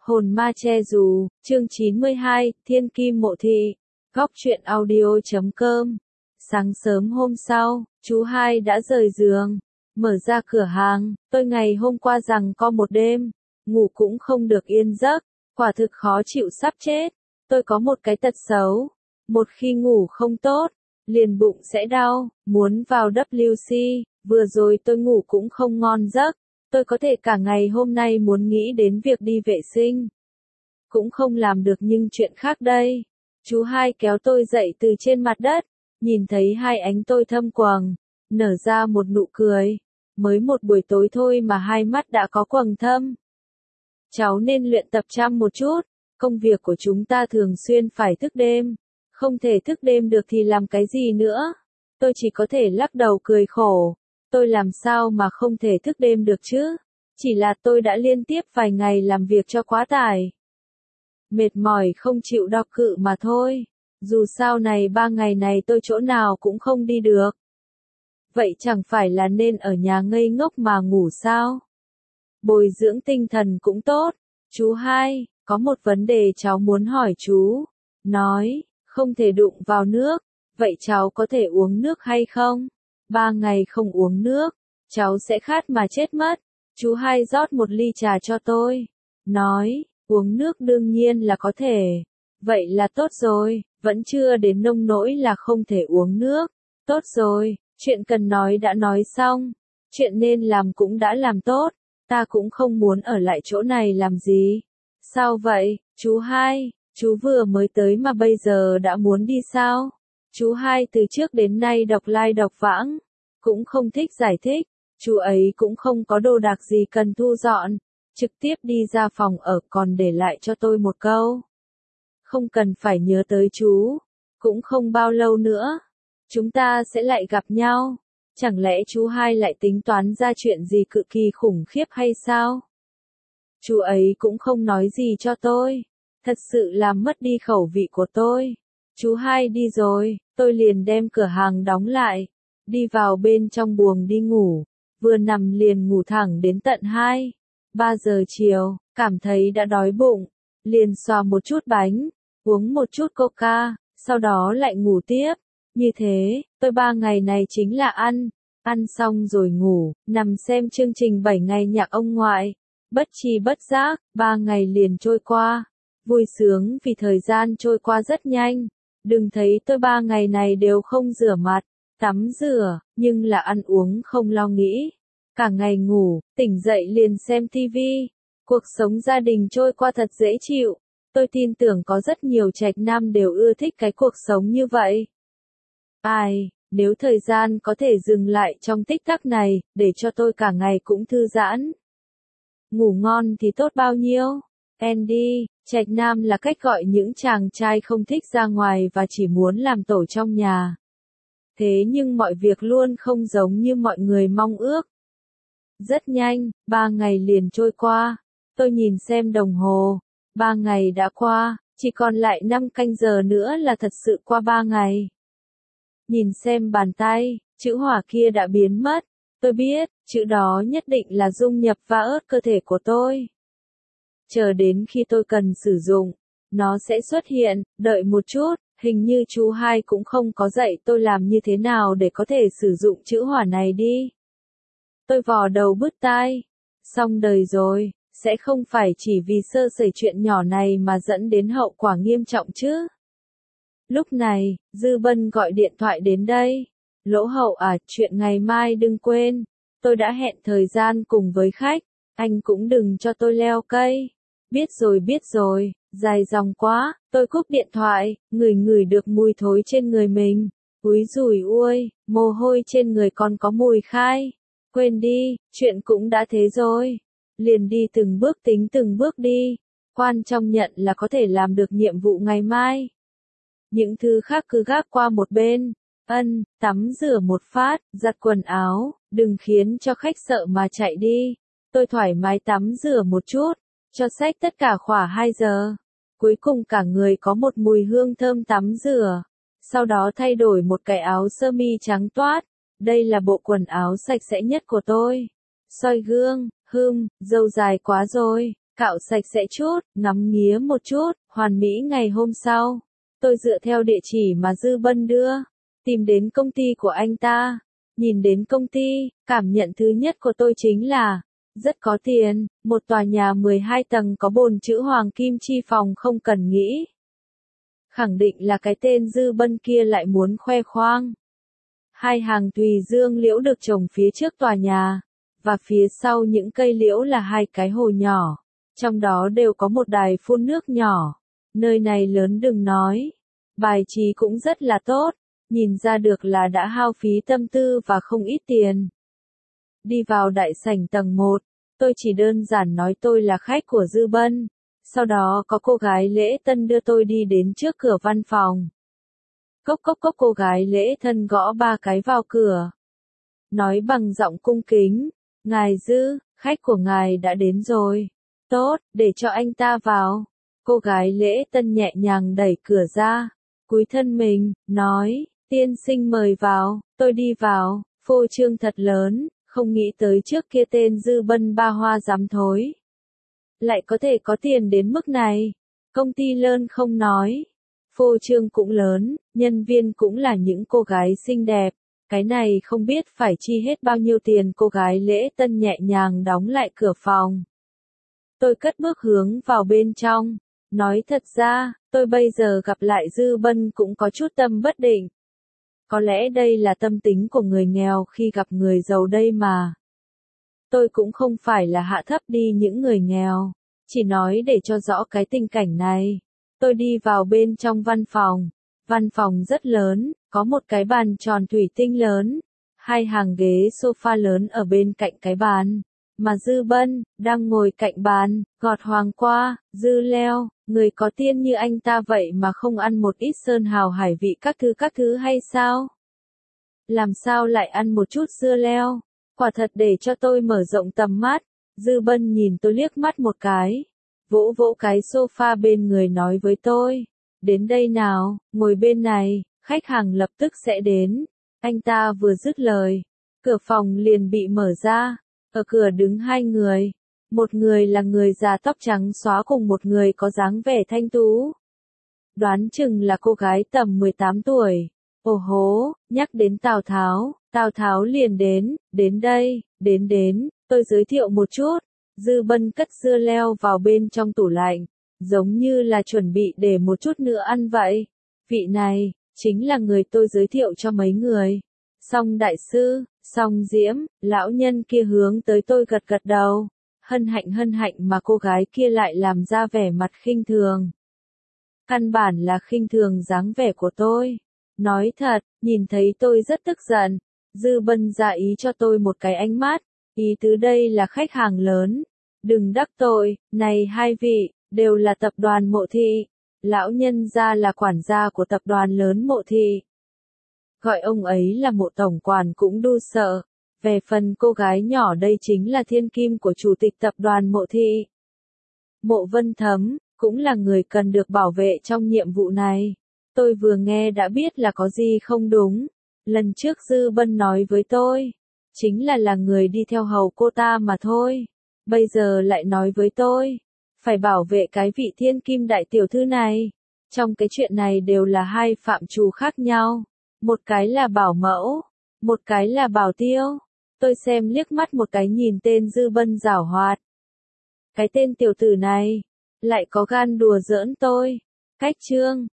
Hồn ma che dù, chương 92, Thiên Kim Mộ Thị, góc truyện audio.com. Sáng sớm hôm sau, chú hai đã rời giường, mở ra cửa hàng. Tôi ngày hôm qua rằng có một đêm, ngủ cũng không được yên giấc, quả thực khó chịu sắp chết. Tôi có một cái tật xấu, một khi ngủ không tốt, liền bụng sẽ đau, muốn vào WC. Vừa rồi tôi ngủ cũng không ngon giấc. Tôi có thể cả ngày hôm nay muốn nghĩ đến việc đi vệ sinh. Cũng không làm được nhưng chuyện khác đây. Chú hai kéo tôi dậy từ trên mặt đất, nhìn thấy hai ánh tôi thâm quầng, nở ra một nụ cười. Mới một buổi tối thôi mà hai mắt đã có quầng thâm. Cháu nên luyện tập chăm một chút, công việc của chúng ta thường xuyên phải thức đêm. Không thể thức đêm được thì làm cái gì nữa? Tôi chỉ có thể lắc đầu cười khổ. Tôi làm sao mà không thể thức đêm được chứ? Chỉ là tôi đã liên tiếp vài ngày làm việc cho quá tải. Mệt mỏi không chịu đo cự mà thôi. Dù sao này 3 ngày này tôi chỗ nào cũng không đi được. Vậy chẳng phải là nên ở nhà ngây ngốc mà ngủ sao? Bồi dưỡng tinh thần cũng tốt. Chú hai, có một vấn đề cháu muốn hỏi chú. Nói, không thể đụng vào nước. Vậy cháu có thể uống nước hay không? 3 ngày không uống nước, cháu sẽ khát mà chết mất. Chú hai rót một ly trà cho tôi. Nói, uống nước đương nhiên là có thể. Vậy là tốt rồi, vẫn chưa đến nông nỗi là không thể uống nước. Tốt rồi, chuyện cần nói đã nói xong. Chuyện nên làm cũng đã làm tốt. Ta cũng không muốn ở lại chỗ này làm gì. Sao vậy, chú hai, chú vừa mới tới mà bây giờ đã muốn đi sao? Chú hai từ trước đến nay độc lai độc vãng, cũng không thích giải thích, chú ấy cũng không có đồ đạc gì cần thu dọn, trực tiếp đi ra phòng ở còn để lại cho tôi một câu. Không cần phải nhớ tới chú, cũng không bao lâu nữa, chúng ta sẽ lại gặp nhau. Chẳng lẽ chú hai lại tính toán ra chuyện gì cực kỳ khủng khiếp hay sao? Chú ấy cũng không nói gì cho tôi, thật sự làm mất đi khẩu vị của tôi. Chú hai đi rồi, tôi liền đem cửa hàng đóng lại, đi vào bên trong buồng đi ngủ, vừa nằm liền ngủ thẳng đến tận 2-3 giờ chiều, cảm thấy đã đói bụng, liền xoa một chút bánh, uống một chút coca, sau đó lại ngủ tiếp. Như thế, tôi 3 ngày này chính là ăn xong rồi ngủ, nằm xem chương trình 7 ngày nhạc ông ngoại. Bất tri bất giác, 3 ngày liền trôi qua. Vui sướng vì thời gian trôi qua rất nhanh. Đừng thấy tôi 3 ngày này đều không rửa mặt, tắm rửa, nhưng là ăn uống không lo nghĩ. Cả ngày ngủ, tỉnh dậy liền xem tivi. Cuộc sống gia đình trôi qua thật dễ chịu. Tôi tin tưởng có rất nhiều trạch nam đều ưa thích cái cuộc sống như vậy. Ai, nếu thời gian có thể dừng lại trong tích tắc này, để cho tôi cả ngày cũng thư giãn. Ngủ ngon thì tốt bao nhiêu. Andy, trạch nam là cách gọi những chàng trai không thích ra ngoài và chỉ muốn làm tổ trong nhà. Thế nhưng mọi việc luôn không giống như mọi người mong ước. Rất nhanh, 3 ngày liền trôi qua. Tôi nhìn xem đồng hồ. 3 ngày đã qua, chỉ còn lại 5 canh giờ nữa là thật sự qua 3 ngày. Nhìn xem bàn tay, chữ hỏa kia đã biến mất. Tôi biết, chữ đó nhất định là dung nhập va ớt cơ thể của tôi. Chờ đến khi tôi cần sử dụng, nó sẽ xuất hiện. Đợi một chút, hình như chú hai cũng không có dạy tôi làm như thế nào để có thể sử dụng chữ hỏa này đi. Tôi vò đầu bứt tai. Xong đời rồi, sẽ không phải chỉ vì sơ sẩy chuyện nhỏ này mà dẫn đến hậu quả nghiêm trọng chứ. Lúc này, Dư Bân gọi điện thoại đến đây. Lỗ Hậu à, chuyện ngày mai đừng quên. Tôi đã hẹn thời gian cùng với khách. Anh cũng đừng cho tôi leo cây. Biết rồi, dài dòng quá. Tôi cúp điện thoại, ngửi được mùi thối trên người mình. Úi dùi ui, mồ hôi trên người còn có mùi khai. Quên đi, chuyện cũng đã thế rồi. Liền đi từng bước tính từng bước đi. Quan trọng nhận là có thể làm được nhiệm vụ ngày mai. Những thứ khác cứ gác qua một bên. Tắm rửa một phát, giặt quần áo, đừng khiến cho khách sợ mà chạy đi. Tôi thoải mái tắm rửa một chút, cho xách tất cả khỏa 2 giờ. Cuối cùng cả người có một mùi hương thơm tắm rửa. Sau đó thay đổi một cái áo sơ mi trắng toát. Đây là bộ quần áo sạch sẽ nhất của tôi. Soi gương, râu dài quá rồi, cạo sạch sẽ chút, ngắm nghía một chút, hoàn mỹ. Ngày hôm sau, tôi dựa theo địa chỉ mà Dư Bân đưa, tìm đến công ty của anh ta. Nhìn đến công ty, cảm nhận thứ nhất của tôi chính là rất có tiền, một tòa nhà 12 tầng có bồn chữ Hoàng Kim Chi Phòng không cần nghĩ. Khẳng định là cái tên Dư Bân kia lại muốn khoe khoang. Hai hàng tùy dương liễu được trồng phía trước tòa nhà, và phía sau những cây liễu là hai cái hồ nhỏ, trong đó đều có một đài phun nước nhỏ. Nơi này lớn đừng nói, bài trí cũng rất là tốt, nhìn ra được là đã hao phí tâm tư và không ít tiền. Đi vào đại sảnh tầng 1, tôi chỉ đơn giản nói tôi là khách của Dư Bân, sau đó có cô gái lễ tân đưa tôi đi đến trước cửa văn phòng. Cốc cốc cốc, cô gái lễ tân gõ 3 cái vào cửa. Nói bằng giọng cung kính, ngài Dư, khách của ngài đã đến rồi. Tốt, để cho anh ta vào. Cô gái lễ tân nhẹ nhàng đẩy cửa ra, cúi thân mình, nói, tiên sinh mời vào. Tôi đi vào, phô trương thật lớn, không nghĩ tới trước kia tên Dư Bân ba hoa dám thối lại có thể có tiền đến mức này. Công ty lớn không nói, phô trương cũng lớn, nhân viên cũng là những cô gái xinh đẹp, cái này không biết phải chi hết bao nhiêu tiền. Cô gái lễ tân nhẹ nhàng đóng lại cửa phòng. Tôi cất bước hướng vào bên trong, nói thật ra, tôi bây giờ gặp lại Dư Bân cũng có chút tâm bất định. Có lẽ đây là tâm tính của người nghèo khi gặp người giàu đây mà. Tôi cũng không phải là hạ thấp đi những người nghèo, chỉ nói để cho rõ cái tình cảnh này. Tôi đi vào bên trong văn phòng rất lớn, có một cái bàn tròn thủy tinh lớn, hai hàng ghế sofa lớn ở bên cạnh cái bàn, mà Dư Bân đang ngồi cạnh bàn, gọt hoàng qua, dưa leo. Người có tiền như anh ta vậy mà không ăn một ít sơn hào hải vị các thứ hay sao? Làm sao lại ăn một chút dưa leo? Quả thật để cho tôi mở rộng tầm mắt. Dư Bân nhìn tôi liếc mắt một cái, vỗ vỗ cái sofa bên người nói với tôi, đến đây nào, ngồi bên này, khách hàng lập tức sẽ đến. Anh ta vừa dứt lời, cửa phòng liền bị mở ra, ở cửa đứng hai người. Một người là người già tóc trắng xóa cùng một người có dáng vẻ thanh tú. Đoán chừng là cô gái tầm 18 tuổi. Ồ hố, nhắc đến Tào Tháo liền đến đây, đến, tôi giới thiệu một chút. Dư Bân cất dưa leo vào bên trong tủ lạnh, giống như là chuẩn bị để một chút nữa ăn vậy. Vị này, chính là người tôi giới thiệu cho mấy người. Song đại sư, Song Diễm, lão nhân kia hướng tới tôi gật gật đầu. Hân hạnh mà cô gái kia lại làm ra vẻ mặt khinh thường. Căn bản là khinh thường dáng vẻ của tôi. Nói thật, nhìn thấy tôi rất tức giận. Dư Bân ra ý cho tôi một cái ánh mắt. Ý tứ đây là khách hàng lớn. Đừng đắc tội, này hai vị, đều là tập đoàn Mộ Thị. Lão nhân gia là quản gia của tập đoàn lớn Mộ Thị. Gọi ông ấy là Mộ tổng quản cũng đu sợ. Về phần cô gái nhỏ đây chính là thiên kim của chủ tịch tập đoàn Mộ Thị. Mộ Vân Thấm, cũng là người cần được bảo vệ trong nhiệm vụ này. Tôi vừa nghe đã biết là có gì không đúng. Lần trước Dư Bân nói với tôi, chính là người đi theo hầu cô ta mà thôi. Bây giờ lại nói với tôi, phải bảo vệ cái vị thiên kim đại tiểu thư này. Trong cái chuyện này đều là hai phạm trù khác nhau. Một cái là bảo mẫu, một cái là bảo tiêu. Tôi xem liếc mắt một cái nhìn tên Dư Bân giảo hoạt. Cái tên tiểu tử này, lại có gan đùa giỡn tôi. Cách chương